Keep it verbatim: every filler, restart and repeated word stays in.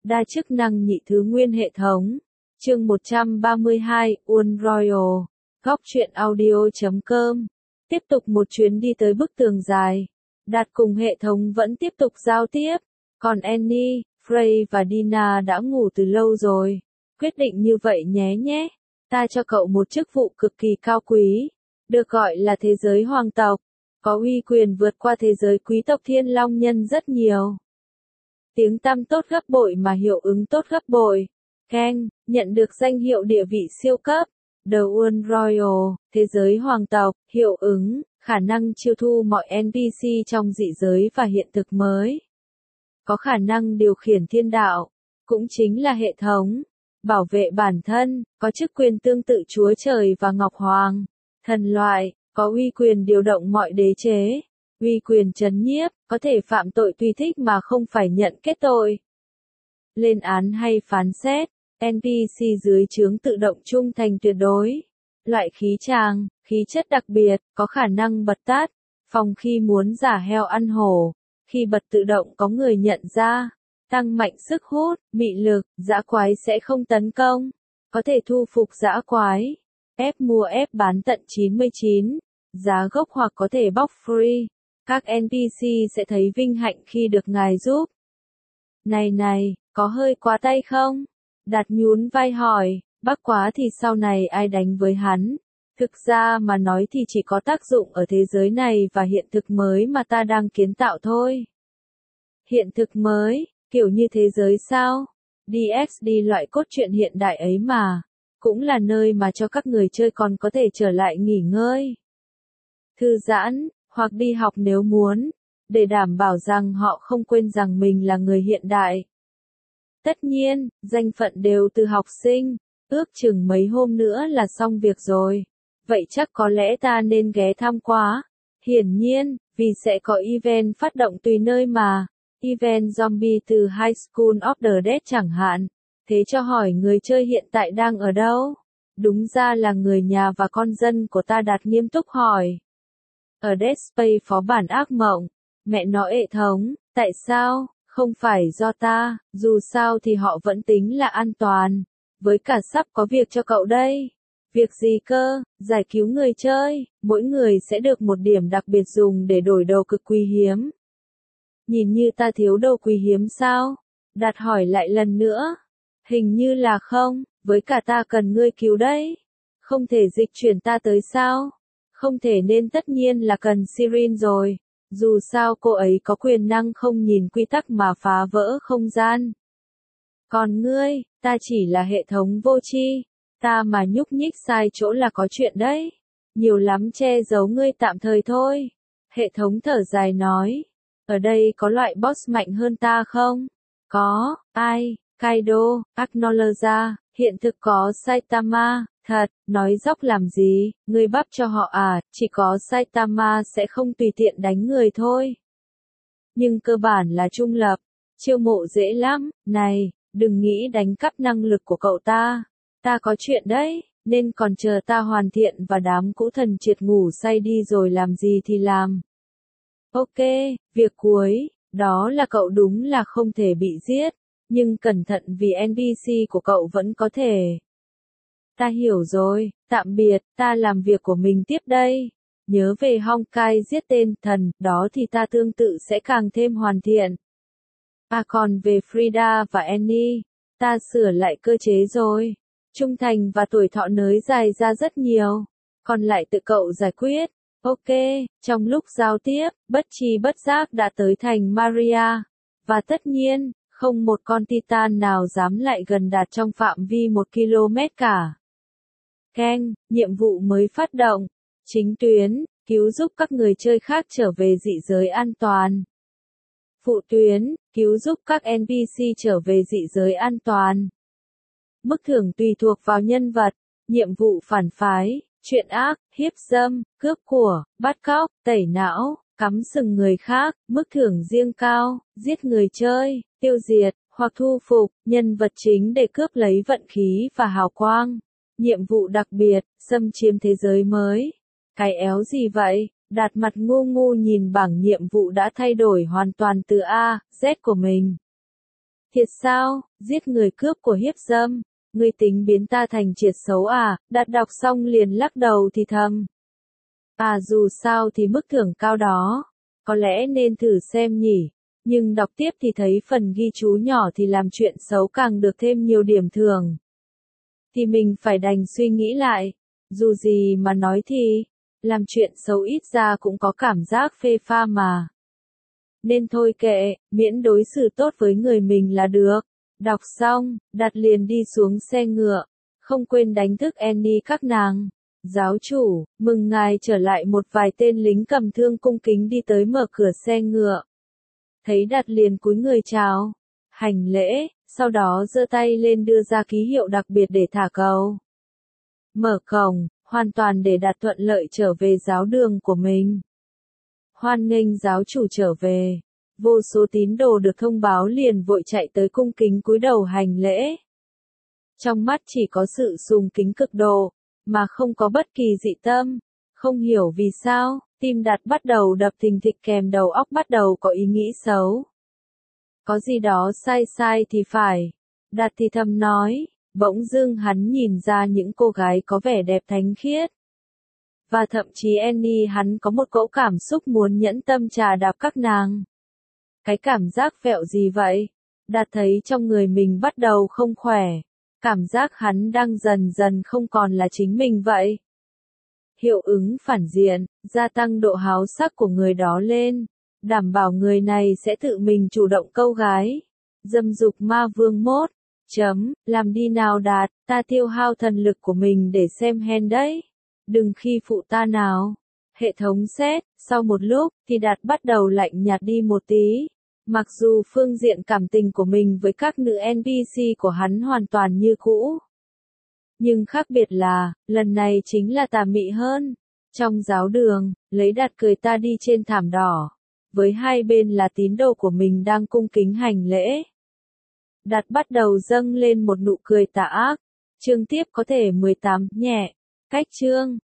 Đa chức năng nhị thứ nguyên hệ thống. Chương một trăm ba mươi hai, Uốn Royal. Góc truyện audio chấm com. Tiếp tục một chuyến đi tới bức tường dài. Đạt cùng hệ thống vẫn tiếp tục giao tiếp. Còn Annie, Frey và Dina đã ngủ từ lâu rồi. Quyết định như vậy nhé nhé. Ta cho cậu một chức vụ cực kỳ cao quý. Được gọi là thế giới hoàng tộc. Có uy quyền vượt qua thế giới quý tộc thiên long nhân rất nhiều. Tiếng tăm tốt gấp bội mà hiệu ứng tốt gấp bội. Keng, nhận được danh hiệu địa vị siêu cấp. The Uốn Royal, thế giới hoàng tộc, hiệu ứng, khả năng chiêu thu mọi en pê xê trong dị giới và hiện thực mới. Có khả năng điều khiển thiên đạo, cũng chính là hệ thống. Bảo vệ bản thân, có chức quyền tương tự Chúa Trời và Ngọc Hoàng. Thần loại, có uy quyền điều động mọi đế chế. Uy quyền trấn nhiếp, có thể phạm tội tùy thích mà không phải nhận kết tội. Lên án hay phán xét, en pê xê dưới trướng tự động trung thành tuyệt đối. Loại khí tràng, khí chất đặc biệt, có khả năng bật tắt, phòng khi muốn giả heo ăn hổ. Khi bật tự động có người nhận ra. Tăng mạnh sức hút, mị lực, dã quái sẽ không tấn công. Có thể thu phục dã quái. Ép mua ép bán tận chín mươi chín. Giá gốc hoặc có thể bóc free. Các en pê xê sẽ thấy vinh hạnh khi được ngài giúp. Này này, có hơi quá tay không? Đạt nhún vai hỏi, bác quá thì sau này ai đánh với hắn? Thực ra mà nói thì chỉ có tác dụng ở thế giới này và hiện thực mới mà ta đang kiến tạo thôi. Hiện thực mới, kiểu như thế giới sao? đê ích đê loại cốt truyện hiện đại ấy mà. Cũng là nơi mà cho các người chơi còn có thể trở lại nghỉ ngơi. Thư giãn, hoặc đi học nếu muốn. Để đảm bảo rằng họ không quên rằng mình là người hiện đại. Tất nhiên, danh phận đều từ học sinh. Ước chừng mấy hôm nữa là xong việc rồi. Vậy chắc có lẽ ta nên ghé thăm quá. Hiển nhiên, vì sẽ có event phát động tùy nơi mà. Event zombie từ High School of the Dead chẳng hạn. Thế cho hỏi người chơi hiện tại đang ở đâu? Đúng ra là người nhà và con dân của ta. Đạt nghiêm túc hỏi. Ở Dead Space phó bản ác mộng. Mẹ nó hệ thống, tại sao? Không phải do ta, dù sao thì họ vẫn tính là an toàn. Với cả sắp có việc cho cậu đây. Việc gì cơ? Giải cứu người chơi, mỗi người sẽ được một điểm đặc biệt dùng để đổi đồ cực quý hiếm. Nhìn như ta thiếu đồ quý hiếm sao? Đạt hỏi lại lần nữa. Hình như là không, với cả ta cần ngươi cứu đấy. Không thể dịch chuyển ta tới sao? Không thể nên tất nhiên là cần Sirin rồi. Dù sao cô ấy có quyền năng không nhìn quy tắc mà phá vỡ không gian. Còn ngươi, ta chỉ là hệ thống vô tri. Ta mà nhúc nhích sai chỗ là có chuyện đấy. Nhiều lắm che giấu ngươi tạm thời thôi. Hệ thống thở dài nói. Ở đây có loại boss mạnh hơn ta không? Có, ai? Kaido, Acknowledge, hiện thực có Saitama. Thật, nói dóc làm gì, ngươi bắp cho họ à, chỉ có Saitama sẽ không tùy tiện đánh người thôi. Nhưng cơ bản là trung lập, chiêu mộ dễ lắm, này, đừng nghĩ đánh cắp năng lực của cậu ta. Ta có chuyện đấy, nên còn chờ ta hoàn thiện và đám cũ thần triệt ngủ say đi rồi làm gì thì làm. Ok, việc cuối, đó là cậu đúng là không thể bị giết, nhưng cẩn thận vì en pê xê của cậu vẫn có thể. Ta hiểu rồi, tạm biệt, ta làm việc của mình tiếp đây. Nhớ về Honkai giết tên thần, đó thì ta tương tự sẽ càng thêm hoàn thiện. À còn về Frida và Annie, ta sửa lại cơ chế rồi. Trung thành và tuổi thọ nới dài ra rất nhiều. Còn lại tự cậu giải quyết. Ok, trong lúc giao tiếp, bất tri bất giác đã tới thành Maria. Và tất nhiên, không một con Titan nào dám lại gần Đạt trong phạm vi một ki lô mét cả. Keng, nhiệm vụ mới phát động. Chính tuyến, cứu giúp các người chơi khác trở về dị giới an toàn. Phụ tuyến, cứu giúp các en pê xê trở về dị giới an toàn. Mức thưởng tùy thuộc vào nhân vật. Nhiệm vụ phản phái, chuyện ác, hiếp dâm, cướp của, bắt cóc, tẩy não, cắm sừng người khác. Mức thưởng riêng cao, giết người chơi, tiêu diệt, hoặc thu phục, nhân vật chính để cướp lấy vận khí và hào quang. Nhiệm vụ đặc biệt, xâm chiếm thế giới mới. Cái éo gì vậy? Đạt mặt ngu ngu nhìn bảng nhiệm vụ đã thay đổi hoàn toàn từ A, Z của mình. Thiệt sao, giết người cướp của hiếp dâm, ngươi tính biến ta thành triệt xấu à, Đạt đọc xong liền lắc đầu thì thầm. À dù sao thì mức thưởng cao đó, có lẽ nên thử xem nhỉ, nhưng đọc tiếp thì thấy phần ghi chú nhỏ thì làm chuyện xấu càng được thêm nhiều điểm thưởng. Thì mình phải đành suy nghĩ lại, dù gì mà nói thì, làm chuyện xấu ít ra cũng có cảm giác phê pha mà. Nên thôi kệ, miễn đối xử tốt với người mình là được. Đọc xong, Đạt liền đi xuống xe ngựa, không quên đánh thức Annie các nàng. Giáo chủ, mừng ngài trở lại. Một vài tên lính cầm thương cung kính đi tới mở cửa xe ngựa. Thấy Đạt liền cúi người chào, hành lễ, sau đó giơ tay lên đưa ra ký hiệu đặc biệt để thả cầu. Mở cổng, hoàn toàn để Đạt thuận lợi trở về giáo đường của mình. Hoan nghênh giáo chủ trở về. Vô số tín đồ được thông báo liền vội chạy tới cung kính cúi đầu hành lễ. Trong mắt chỉ có sự sùng kính cực độ, mà không có bất kỳ dị tâm. Không hiểu vì sao, tim Đạt bắt đầu đập thình thịch kèm đầu óc bắt đầu có ý nghĩ xấu. Có gì đó sai sai thì phải. Đạt thì thầm nói, bỗng dưng hắn nhìn ra những cô gái có vẻ đẹp thánh khiết. Và thậm chí Annie hắn có một cỗ cảm xúc muốn nhẫn tâm trà đạp các nàng. Cái cảm giác vẹo gì vậy? Đạt thấy trong người mình bắt đầu không khỏe. Cảm giác hắn đang dần dần không còn là chính mình vậy. Hiệu ứng phản diện, gia tăng độ háo sắc của người đó lên. Đảm bảo người này sẽ tự mình chủ động câu gái. Dâm dục ma vương mốt. Chấm, làm đi nào Đạt, ta tiêu hao thần lực của mình để xem hen đấy. Đừng khi phụ ta nào. Hệ thống xét, sau một lúc, thì Đạt bắt đầu lạnh nhạt đi một tí. Mặc dù phương diện cảm tình của mình với các nữ en pê xê của hắn hoàn toàn như cũ. Nhưng khác biệt là, lần này chính là tà mị hơn. Trong giáo đường, lấy Đạt cười ta đi trên thảm đỏ. Với hai bên là tín đồ của mình đang cung kính hành lễ. Đạt bắt đầu dâng lên một nụ cười tà ác. Chương tiếp có thể mười tám, nhẹ. Cách chương.